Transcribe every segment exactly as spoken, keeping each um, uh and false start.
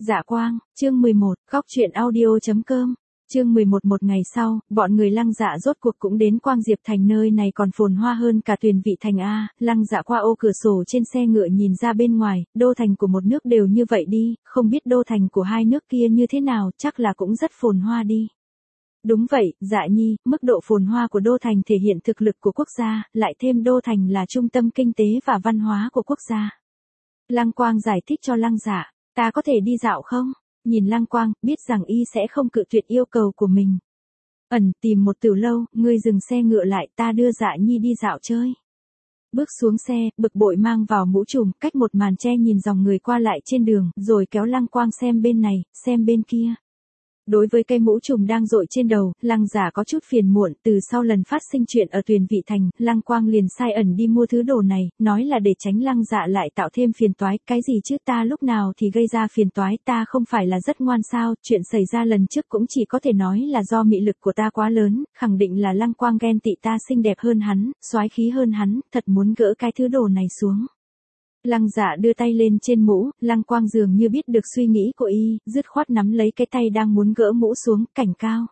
Dạ Quang, chương mười một, góc truyện audio.com. Chương mười một. Một ngày sau, bọn người Lăng Dạ rốt cuộc cũng đến Quang Diệp Thành, nơi này còn phồn hoa hơn cả Tuyền Vị Thành a. Lăng Dạ qua ô cửa sổ trên xe ngựa nhìn ra bên ngoài, đô thành của một nước đều như vậy đi, không biết đô thành của hai nước kia như thế nào, chắc là cũng rất phồn hoa đi. Đúng vậy, Dạ Nhi, mức độ phồn hoa của đô thành thể hiện thực lực của quốc gia, lại thêm đô thành là trung tâm kinh tế và văn hóa của quốc gia. Lăng Quang giải thích cho Lăng Dạ, ta có thể đi dạo không? Nhìn Lăng Quang, biết rằng y sẽ không cự tuyệt yêu cầu của mình. Ẩn, tìm một tiểu lâu, ngươi dừng xe ngựa lại, ta đưa Dạ Nhi đi dạo chơi. Bước xuống xe, bực bội mang vào mũ trùm, cách một màn che nhìn dòng người qua lại trên đường, rồi kéo Lăng Quang xem bên này, xem bên kia. Đối với cây mũ trùm đang dội trên đầu, Lăng Dạ có chút phiền muộn, từ sau lần phát sinh chuyện ở Tuyền Vị Thành, Lăng Quang liền sai ẩn đi mua thứ đồ này, nói là để tránh Lăng Dạ lại tạo thêm phiền toái, cái gì chứ ta lúc nào thì gây ra phiền toái, ta không phải là rất ngoan sao, chuyện xảy ra lần trước cũng chỉ có thể nói là do mị lực của ta quá lớn, khẳng định là Lăng Quang ghen tị ta xinh đẹp hơn hắn, soái khí hơn hắn, thật muốn gỡ cái thứ đồ này xuống. Lăng Dạ đưa tay lên trên mũ, Lăng Quang dường như biết được suy nghĩ của y, dứt khoát nắm lấy cái tay đang muốn gỡ mũ xuống, cảnh cao.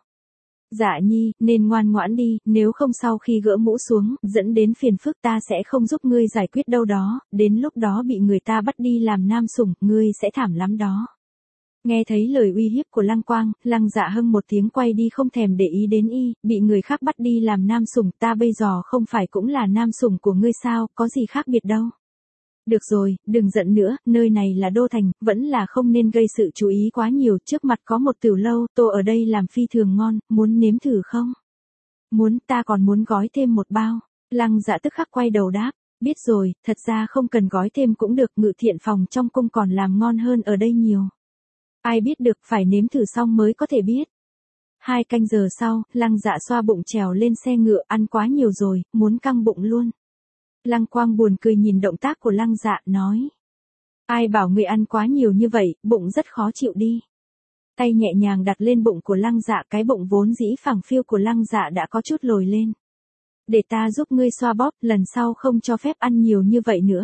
Dạ Nhi, nên ngoan ngoãn đi, nếu không sau khi gỡ mũ xuống, dẫn đến phiền phức ta sẽ không giúp ngươi giải quyết đâu đó, đến lúc đó bị người ta bắt đi làm nam sủng, ngươi sẽ thảm lắm đó. Nghe thấy lời uy hiếp của Lăng Quang, Lăng Dạ hưng một tiếng quay đi không thèm để ý đến y, bị người khác bắt đi làm nam sủng, ta bây giờ không phải cũng là nam sủng của ngươi sao, có gì khác biệt đâu. Được rồi, đừng giận nữa, nơi này là đô thành, vẫn là không nên gây sự chú ý quá nhiều, trước mặt có một tiểu lâu, tô ở đây làm phi thường ngon, muốn nếm thử không? Muốn, ta còn muốn gói thêm một bao. Lăng Dạ tức khắc quay đầu đáp, biết rồi, thật ra không cần gói thêm cũng được, ngự thiện phòng trong cung còn làm ngon hơn ở đây nhiều. Ai biết được, phải nếm thử xong mới có thể biết. Hai canh giờ sau, Lăng Dạ xoa bụng trèo lên xe ngựa, ăn quá nhiều rồi, muốn căng bụng luôn. Lăng Quang buồn cười nhìn động tác của Lăng Dạ, nói. Ai bảo người ăn quá nhiều như vậy, bụng rất khó chịu đi. Tay nhẹ nhàng đặt lên bụng của Lăng Dạ, cái bụng vốn dĩ phẳng phiu của Lăng Dạ đã có chút lồi lên. Để ta giúp ngươi xoa bóp, lần sau không cho phép ăn nhiều như vậy nữa.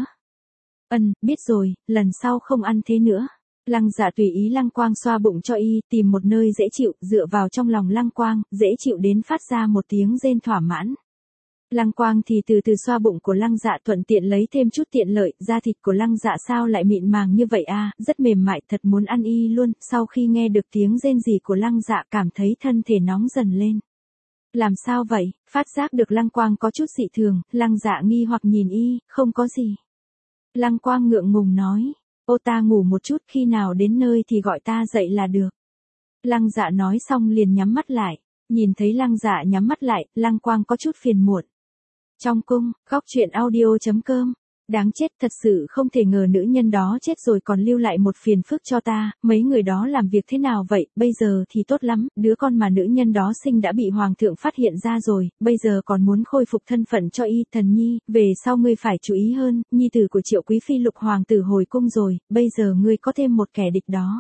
Ừm, biết rồi, lần sau không ăn thế nữa. Lăng Dạ tùy ý Lăng Quang xoa bụng cho y, tìm một nơi dễ chịu, dựa vào trong lòng Lăng Quang, dễ chịu đến phát ra một tiếng rên thỏa mãn. Lăng Quang thì từ từ xoa bụng của Lăng Dạ, thuận tiện lấy thêm chút tiện lợi, da thịt của Lăng Dạ sao lại mịn màng như vậy a, rất mềm mại, thật muốn ăn y luôn. Sau khi nghe được tiếng rên rỉ của Lăng Dạ, cảm thấy thân thể nóng dần lên. Làm sao vậy? Phát giác được Lăng Quang có chút dị thường, Lăng Dạ nghi hoặc nhìn y, không có gì. Lăng Quang ngượng ngùng nói, ô ta ngủ một chút, khi nào đến nơi thì gọi ta dậy là được. Lăng Dạ nói xong liền nhắm mắt lại, nhìn thấy Lăng Dạ nhắm mắt lại, Lăng Quang có chút phiền muộn. Trong cung, góc truyện audio.com. Đáng chết, thật sự không thể ngờ nữ nhân đó chết rồi còn lưu lại một phiền phức cho ta, mấy người đó làm việc thế nào vậy, bây giờ thì tốt lắm, đứa con mà nữ nhân đó sinh đã bị hoàng thượng phát hiện ra rồi, bây giờ còn muốn khôi phục thân phận cho y. Thần nhi, về sau ngươi phải chú ý hơn, nhi tử của Triệu quý phi Lục hoàng tử hồi cung rồi, bây giờ ngươi có thêm một kẻ địch đó.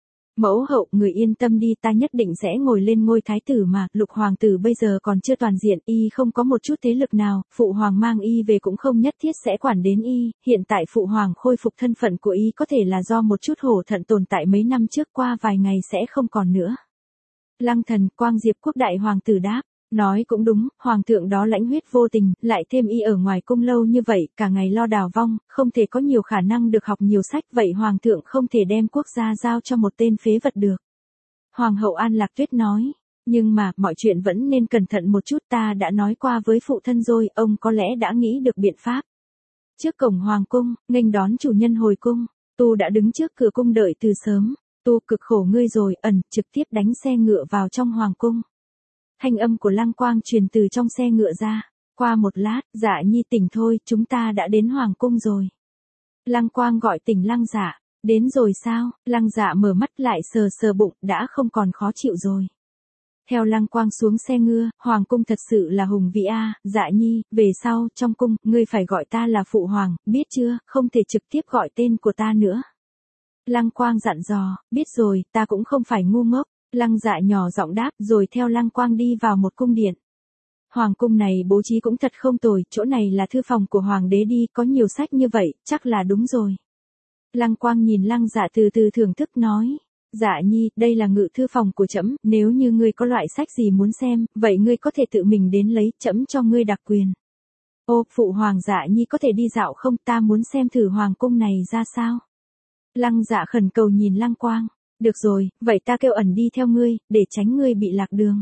Mẫu hậu, người yên tâm đi, ta nhất định sẽ ngồi lên ngôi thái tử mà, Lục hoàng tử bây giờ còn chưa toàn diện, y không có một chút thế lực nào, phụ hoàng mang y về cũng không nhất thiết sẽ quản đến y, hiện tại phụ hoàng khôi phục thân phận của y có thể là do một chút hổ thận tồn tại mấy năm trước, qua vài ngày sẽ không còn nữa. Lăng Thần, Quang Diệp quốc đại hoàng tử đáp. Nói cũng đúng, hoàng thượng đó lãnh huyết vô tình, lại thêm y ở ngoài cung lâu như vậy, cả ngày lo đào vong, không thể có nhiều khả năng được học nhiều sách, vậy hoàng thượng không thể đem quốc gia giao cho một tên phế vật được. Hoàng hậu An Lạc Tuyết nói, nhưng mà, mọi chuyện vẫn nên cẩn thận một chút, ta đã nói qua với phụ thân rồi, ông có lẽ đã nghĩ được biện pháp. Trước cổng hoàng cung, nghênh đón chủ nhân hồi cung, Tu đã đứng trước cửa cung đợi từ sớm, Tu cực khổ ngươi rồi, ẩn, trực tiếp đánh xe ngựa vào trong hoàng cung. Thanh âm của Lăng Quang truyền từ trong xe ngựa ra. Qua một lát, Dạ Nhi tỉnh thôi, chúng ta đã đến hoàng cung rồi. Lăng Quang gọi tỉnh Lăng Dạ. Đến rồi sao? Lăng Dạ mở mắt lại sờ sờ bụng, đã không còn khó chịu rồi. Theo Lăng Quang xuống xe ngựa, hoàng cung thật sự là hùng vĩ a. Dạ Nhi, về sau, trong cung, ngươi phải gọi ta là phụ hoàng, biết chưa, không thể trực tiếp gọi tên của ta nữa. Lăng Quang dặn dò, biết rồi, ta cũng không phải ngu ngốc. Lăng Dạ nhỏ giọng đáp, rồi theo Lăng Quang đi vào một cung điện. Hoàng cung này bố trí cũng thật không tồi, chỗ này là thư phòng của hoàng đế đi, có nhiều sách như vậy, chắc là đúng rồi. Lăng Quang nhìn Lăng Dạ từ từ thưởng thức nói. Dạ nhi, đây là ngự thư phòng của trẫm, nếu như ngươi có loại sách gì muốn xem, vậy ngươi có thể tự mình đến lấy, trẫm cho ngươi đặc quyền. Ô, phụ hoàng Dạ nhi có thể đi dạo không, ta muốn xem thử hoàng cung này ra sao. Lăng Dạ khẩn cầu nhìn Lăng Quang. Được rồi, vậy ta kêu ẩn đi theo ngươi, để tránh ngươi bị lạc đường.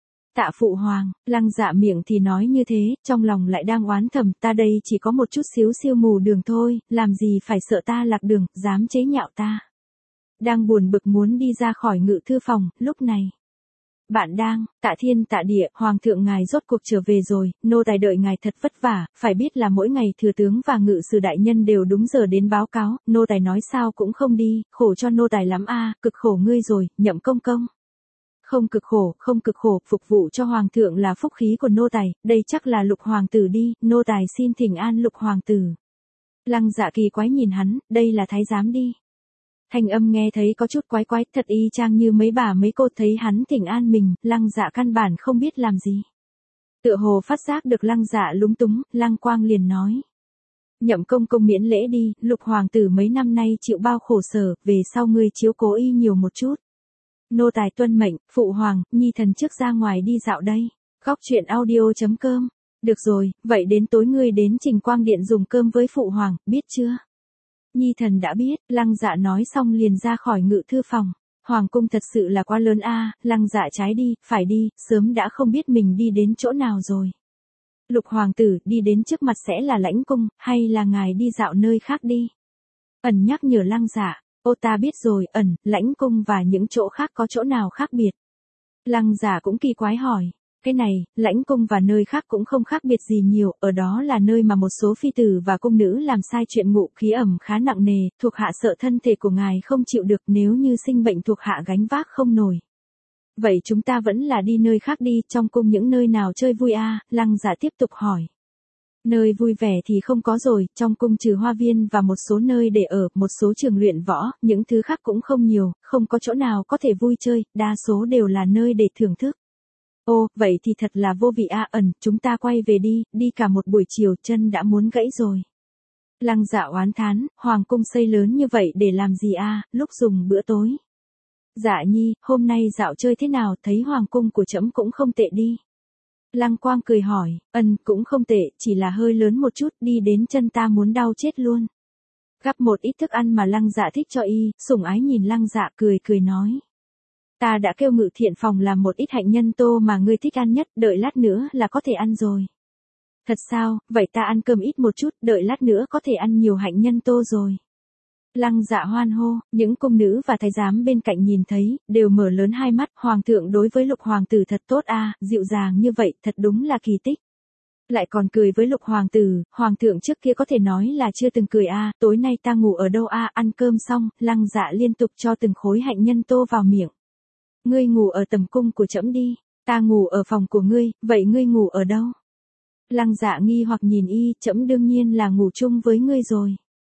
Tạ phụ hoàng. Lăng Dạ miệng thì nói như thế, trong lòng lại đang oán thầm, ta đây chỉ có một chút xíu siêu mù đường thôi, làm gì phải sợ ta lạc đường, dám chế nhạo ta. Đang buồn bực muốn đi ra khỏi ngự thư phòng, lúc này. Bạn đang, tạ thiên tạ địa, hoàng thượng ngài rốt cuộc trở về rồi, nô tài đợi ngài thật vất vả, phải biết là mỗi ngày thừa tướng và ngự sử đại nhân đều đúng giờ đến báo cáo, nô tài nói sao cũng không đi, khổ cho nô tài lắm a, cực khổ ngươi rồi, Nhậm công công. Không cực khổ, không cực khổ, phục vụ cho hoàng thượng là phúc khí của nô tài, đây chắc là Lục hoàng tử đi, nô tài xin thỉnh an Lục hoàng tử. Lăng Dạ kỳ quái nhìn hắn, đây là thái giám đi. Thanh âm nghe thấy có chút quái quái, thật y chang như mấy bà mấy cô thấy hắn thỉnh an mình, Lăng Dạ căn bản không biết làm gì. Tựa hồ phát giác được Lăng Dạ lúng túng, Lăng Quang liền nói. Nhậm công công miễn lễ đi, Lục hoàng tử mấy năm nay chịu bao khổ sở, về sau ngươi chiếu cố y nhiều một chút. Nô tài tuân mệnh, phụ hoàng, nhi thần trước ra ngoài đi dạo đây. Góc truyện audio chấm com. Được rồi, vậy đến tối ngươi đến Trình Quang Điện dùng cơm với phụ hoàng, biết chưa? Nhi thần đã biết, Lăng Dạ nói xong liền ra khỏi ngự thư phòng. Hoàng cung thật sự là quá lớn a, Lăng Dạ trái đi, phải đi, sớm đã không biết mình đi đến chỗ nào rồi. Lục hoàng tử đi đến trước mặt sẽ là lãnh cung, hay là ngài đi dạo nơi khác đi? Ẩn nhắc nhở Lăng Dạ. Ô ta biết rồi, ẩn, lãnh cung và những chỗ khác có chỗ nào khác biệt? Lăng Dạ cũng kỳ quái hỏi. Cái này, lãnh cung và nơi khác cũng không khác biệt gì nhiều, ở đó là nơi mà một số phi tử và cung nữ làm sai chuyện ngụ khí ẩm khá nặng nề, thuộc hạ sợ thân thể của ngài không chịu được nếu như sinh bệnh thuộc hạ gánh vác không nổi. Vậy chúng ta vẫn là đi nơi khác đi, trong cung những nơi nào chơi vui a? À? Lăng Dạ tiếp tục hỏi. Nơi vui vẻ thì không có rồi, trong cung trừ hoa viên và một số nơi để ở, một số trường luyện võ, những thứ khác cũng không nhiều, không có chỗ nào có thể vui chơi, đa số đều là nơi để thưởng thức. Ô, vậy thì thật là vô vị a, ẩn, chúng ta quay về đi, đi cả một buổi chiều, chân đã muốn gãy rồi. Lăng Dạ oán thán, hoàng cung xây lớn như vậy để làm gì a, lúc dùng bữa tối. Dạ nhi, hôm nay dạo chơi thế nào, thấy hoàng cung của trẫm cũng không tệ đi. Lăng Quang cười hỏi, ân, cũng không tệ, chỉ là hơi lớn một chút, đi đến chân ta muốn đau chết luôn. Gắp một ít thức ăn mà Lăng Dạ thích cho y, sủng ái nhìn Lăng Dạ cười cười nói. Ta đã kêu ngự thiện phòng làm một ít hạnh nhân tô mà ngươi thích ăn nhất, đợi lát nữa là có thể ăn rồi. Thật sao, vậy ta ăn cơm ít một chút, đợi lát nữa có thể ăn nhiều hạnh nhân tô rồi. Lăng Dạ hoan hô, những cung nữ và thái giám bên cạnh nhìn thấy, đều mở lớn hai mắt, hoàng thượng đối với Lục hoàng tử thật tốt a, dịu dàng như vậy, thật đúng là kỳ tích. Lại còn cười với Lục hoàng tử, hoàng thượng trước kia có thể nói là chưa từng cười a, tối nay ta ngủ ở đâu a, ăn cơm xong, Lăng Dạ liên tục cho từng khối hạnh nhân tô vào miệng. Ngươi ngủ ở tầm cung của trẫm đi, ta ngủ ở phòng của ngươi, vậy ngươi ngủ ở đâu? Lăng Dạ nghi hoặc nhìn y, trẫm đương nhiên là ngủ chung với ngươi rồi.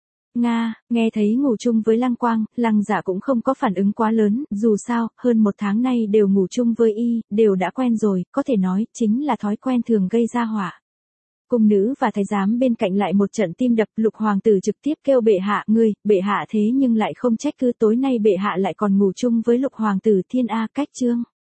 Nga, nghe thấy ngủ chung với Lăng Quang, Lăng Dạ cũng không có phản ứng quá lớn, dù sao, hơn một tháng nay đều ngủ chung với y, đều đã quen rồi, có thể nói, chính là thói quen thường gây ra họa. Cung nữ và thái giám bên cạnh lại một trận tim đập, Lục hoàng tử trực tiếp kêu bệ hạ, ngươi, bệ hạ thế nhưng lại không trách cứ tối nay bệ hạ lại còn ngủ chung với Lục hoàng tử thiên a, cách chương.